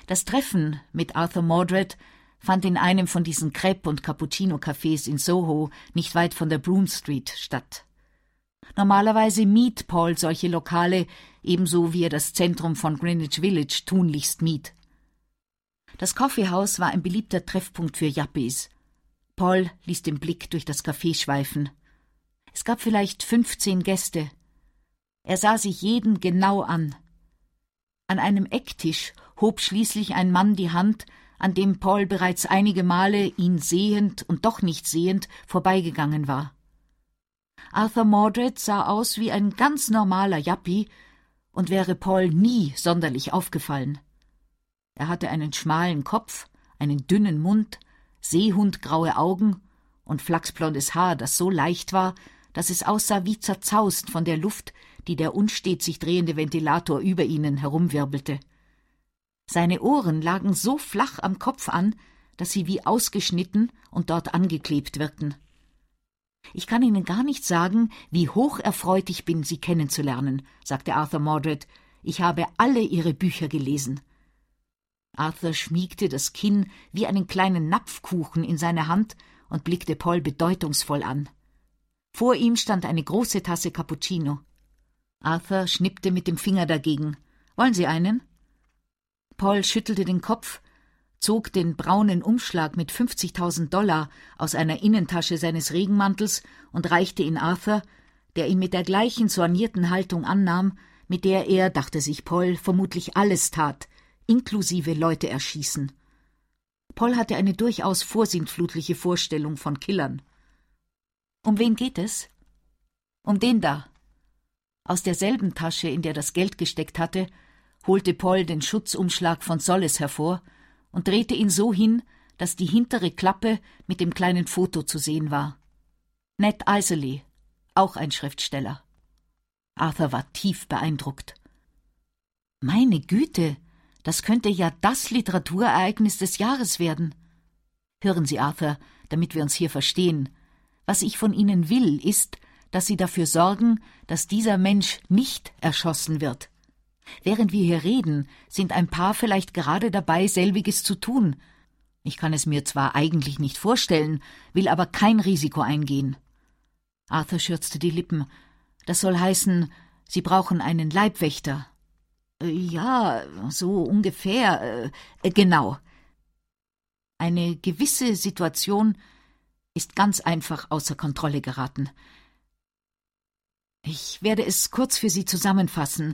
Das Treffen mit Arthur Mordred fand in einem von diesen Crepe- und Cappuccino-Cafés in Soho, nicht weit von der Broome Street, statt. Normalerweise mied Paul solche Lokale, ebenso wie er das Zentrum von Greenwich Village tunlichst mied. Das Coffeehouse war ein beliebter Treffpunkt für Yuppies. Paul ließ den Blick durch das Café schweifen. Es gab vielleicht 15 Gäste. Er sah sich jeden genau an. An einem Ecktisch hob schließlich ein Mann die Hand, an dem Paul bereits einige Male, ihn sehend und doch nicht sehend, vorbeigegangen war. Arthur Mordred sah aus wie ein ganz normaler Yuppie und wäre Paul nie sonderlich aufgefallen. Er hatte einen schmalen Kopf, einen dünnen Mund, seehundgraue Augen und flachsblondes Haar, das so leicht war, dass es aussah wie zerzaust von der Luft, die der unstet sich drehende Ventilator über ihnen herumwirbelte. Seine Ohren lagen so flach am Kopf an, dass sie wie ausgeschnitten und dort angeklebt wirkten. »Ich kann Ihnen gar nicht sagen, wie hoch erfreut ich bin, Sie kennenzulernen«, sagte Arthur Mordred. »Ich habe alle Ihre Bücher gelesen.« Arthur schmiegte das Kinn wie einen kleinen Napfkuchen in seine Hand und blickte Paul bedeutungsvoll an. Vor ihm stand eine große Tasse Cappuccino. Arthur schnippte mit dem Finger dagegen. »Wollen Sie einen?« Paul schüttelte den Kopf, zog den braunen Umschlag mit $50.000 aus einer Innentasche seines Regenmantels und reichte ihn Arthur, der ihn mit der gleichen soignierten Haltung annahm, mit der er, dachte sich Paul, vermutlich alles tat, inklusive Leute erschießen. Paul hatte eine durchaus vorsintflutliche Vorstellung von Killern. »Um wen geht es?« »Um den da.« Aus derselben Tasche, in der das Geld gesteckt hatte, holte Paul den Schutzumschlag von Solles hervor und drehte ihn so hin, dass die hintere Klappe mit dem kleinen Foto zu sehen war. Ned Iserley, auch ein Schriftsteller. Arthur war tief beeindruckt. »Meine Güte, das könnte ja das Literaturereignis des Jahres werden.« »Hören Sie, Arthur, damit wir uns hier verstehen. Was ich von Ihnen will, ist, dass Sie dafür sorgen, dass dieser Mensch nicht erschossen wird. Während wir hier reden, sind ein paar vielleicht gerade dabei, selbiges zu tun. Ich kann es mir zwar eigentlich nicht vorstellen, will aber kein Risiko eingehen.« Arthur schürzte die Lippen. »Das soll heißen, Sie brauchen einen Leibwächter.« »Ja, so ungefähr, genau. Eine gewisse Situation ist ganz einfach außer Kontrolle geraten. Ich werde es kurz für Sie zusammenfassen.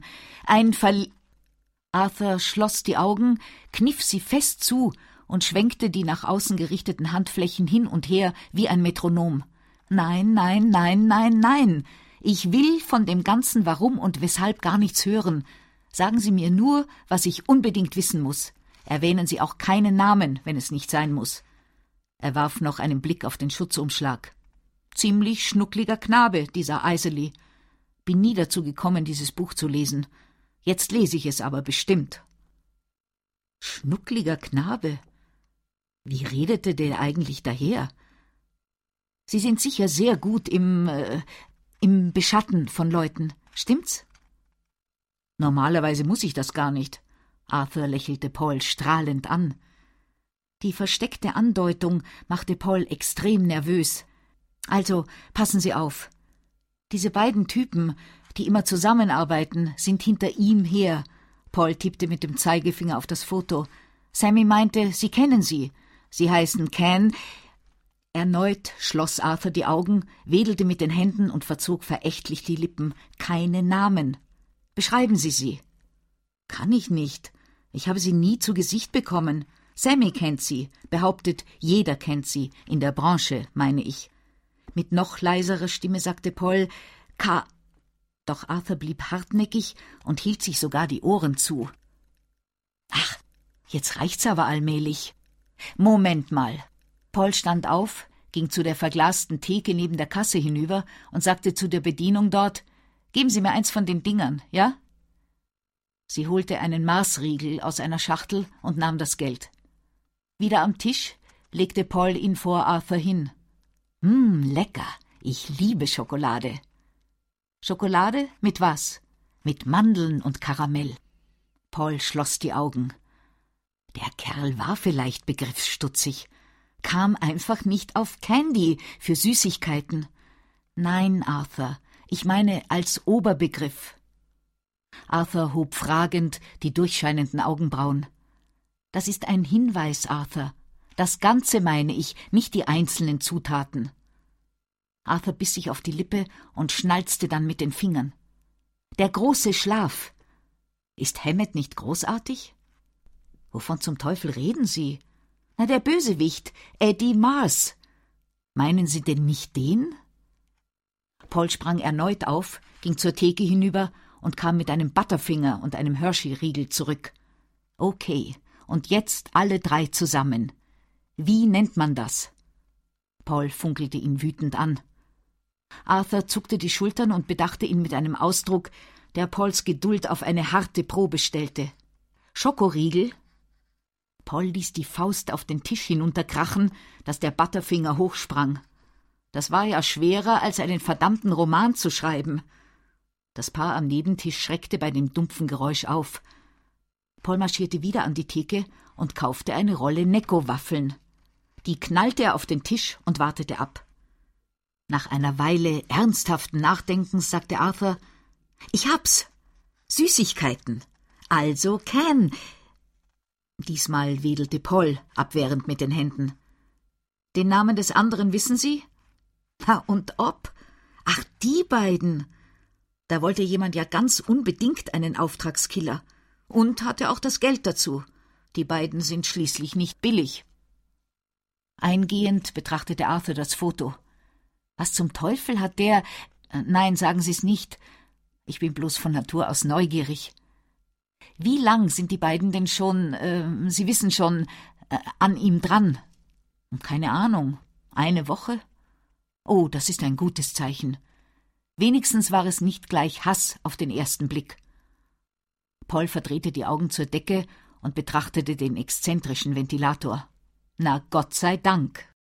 Arthur schloss die Augen, kniff sie fest zu und schwenkte die nach außen gerichteten Handflächen hin und her wie ein Metronom. »Nein, nein, nein, nein, nein. Ich will von dem ganzen Warum und Weshalb gar nichts hören. Sagen Sie mir nur, was ich unbedingt wissen muss. Erwähnen Sie auch keinen Namen, wenn es nicht sein muss.« Er warf noch einen Blick auf den Schutzumschlag. »Ziemlich schnuckliger Knabe, dieser Iserley. Bin nie dazu gekommen, dieses Buch zu lesen. Jetzt lese ich es aber bestimmt.« »Schnuckliger Knabe? Wie redete der eigentlich daher? Sie sind sicher sehr gut im Beschatten von Leuten, stimmt's?« »Normalerweise muss ich das gar nicht.« Arthur lächelte Paul strahlend an. Die versteckte Andeutung machte Paul extrem nervös. »Also, passen Sie auf. Diese beiden Typen, die immer zusammenarbeiten, sind hinter ihm her.« Paul tippte mit dem Zeigefinger auf das Foto. »Sammy meinte, Sie kennen sie. Sie heißen Ken.« Erneut schloss Arthur die Augen, wedelte mit den Händen und verzog verächtlich die Lippen. »Keine Namen. Beschreiben Sie sie.« »Kann ich nicht. Ich habe sie nie zu Gesicht bekommen. Sammy kennt sie, behauptet, jeder kennt sie, in der Branche, meine ich.« Mit noch leiserer Stimme sagte Paul, Doch Arthur blieb hartnäckig und hielt sich sogar die Ohren zu. »Ach, jetzt reicht's aber allmählich.« »Moment mal.« Paul stand auf, ging zu der verglasten Theke neben der Kasse hinüber und sagte zu der Bedienung dort, »Geben Sie mir eins von den Dingern, ja?« Sie holte einen Maßriegel aus einer Schachtel und nahm das Geld. Wieder am Tisch legte Paul ihn vor Arthur hin. Lecker, ich liebe Schokolade.« »Schokolade? Mit was?« »Mit Mandeln und Karamell.« Paul schloss die Augen. Der Kerl war vielleicht begriffsstutzig, kam einfach nicht auf Candy für Süßigkeiten. Nein, Arthur, ich meine als Oberbegriff. Arthur hob fragend die durchscheinenden Augenbrauen. Das ist ein Hinweis, Arthur. Das Ganze meine ich, nicht die einzelnen Zutaten. Arthur biss sich auf die Lippe und schnalzte dann mit den Fingern. Der große Schlaf. Ist Hammett nicht großartig? Wovon zum Teufel reden Sie? Na, der Bösewicht, Eddie Mars. Meinen Sie denn nicht den? Paul sprang erneut auf, ging zur Theke hinüber und kam mit einem Butterfinger und einem Hershey-Riegel zurück. Okay, und jetzt alle drei zusammen. Wie nennt man das? Paul funkelte ihn wütend an. Arthur zuckte die Schultern und bedachte ihn mit einem Ausdruck, der Pauls Geduld auf eine harte Probe stellte. Schokoriegel? Paul ließ die Faust auf den Tisch hinunterkrachen, dass der Butterfinger hochsprang. Das war ja schwerer, als einen verdammten Roman zu schreiben. Das Paar am Nebentisch schreckte bei dem dumpfen Geräusch auf. Paul marschierte wieder an die Theke und kaufte eine Rolle Necco-Waffeln. Die knallte er auf den Tisch und wartete ab. Nach einer Weile ernsthaften Nachdenkens sagte Arthur: »Ich hab's! Süßigkeiten! Also Can!« Diesmal wedelte Paul abwehrend mit den Händen. »Den Namen des anderen wissen Sie?« »Na und ob? Ach, die beiden! Da wollte jemand ja ganz unbedingt einen Auftragskiller. Und hatte auch das Geld dazu. Die beiden sind schließlich nicht billig.« Eingehend betrachtete Arthur das Foto. »Was zum Teufel hat der... Nein, sagen Sie es nicht. Ich bin bloß von Natur aus neugierig. Wie lang sind die beiden denn schon, Sie wissen schon, an ihm dran?« »Keine Ahnung. 1 Woche?« »Oh, das ist ein gutes Zeichen. Wenigstens war es nicht gleich Hass auf den ersten Blick.« Paul verdrehte die Augen zur Decke und betrachtete den exzentrischen Ventilator. »Na, Gott sei Dank«,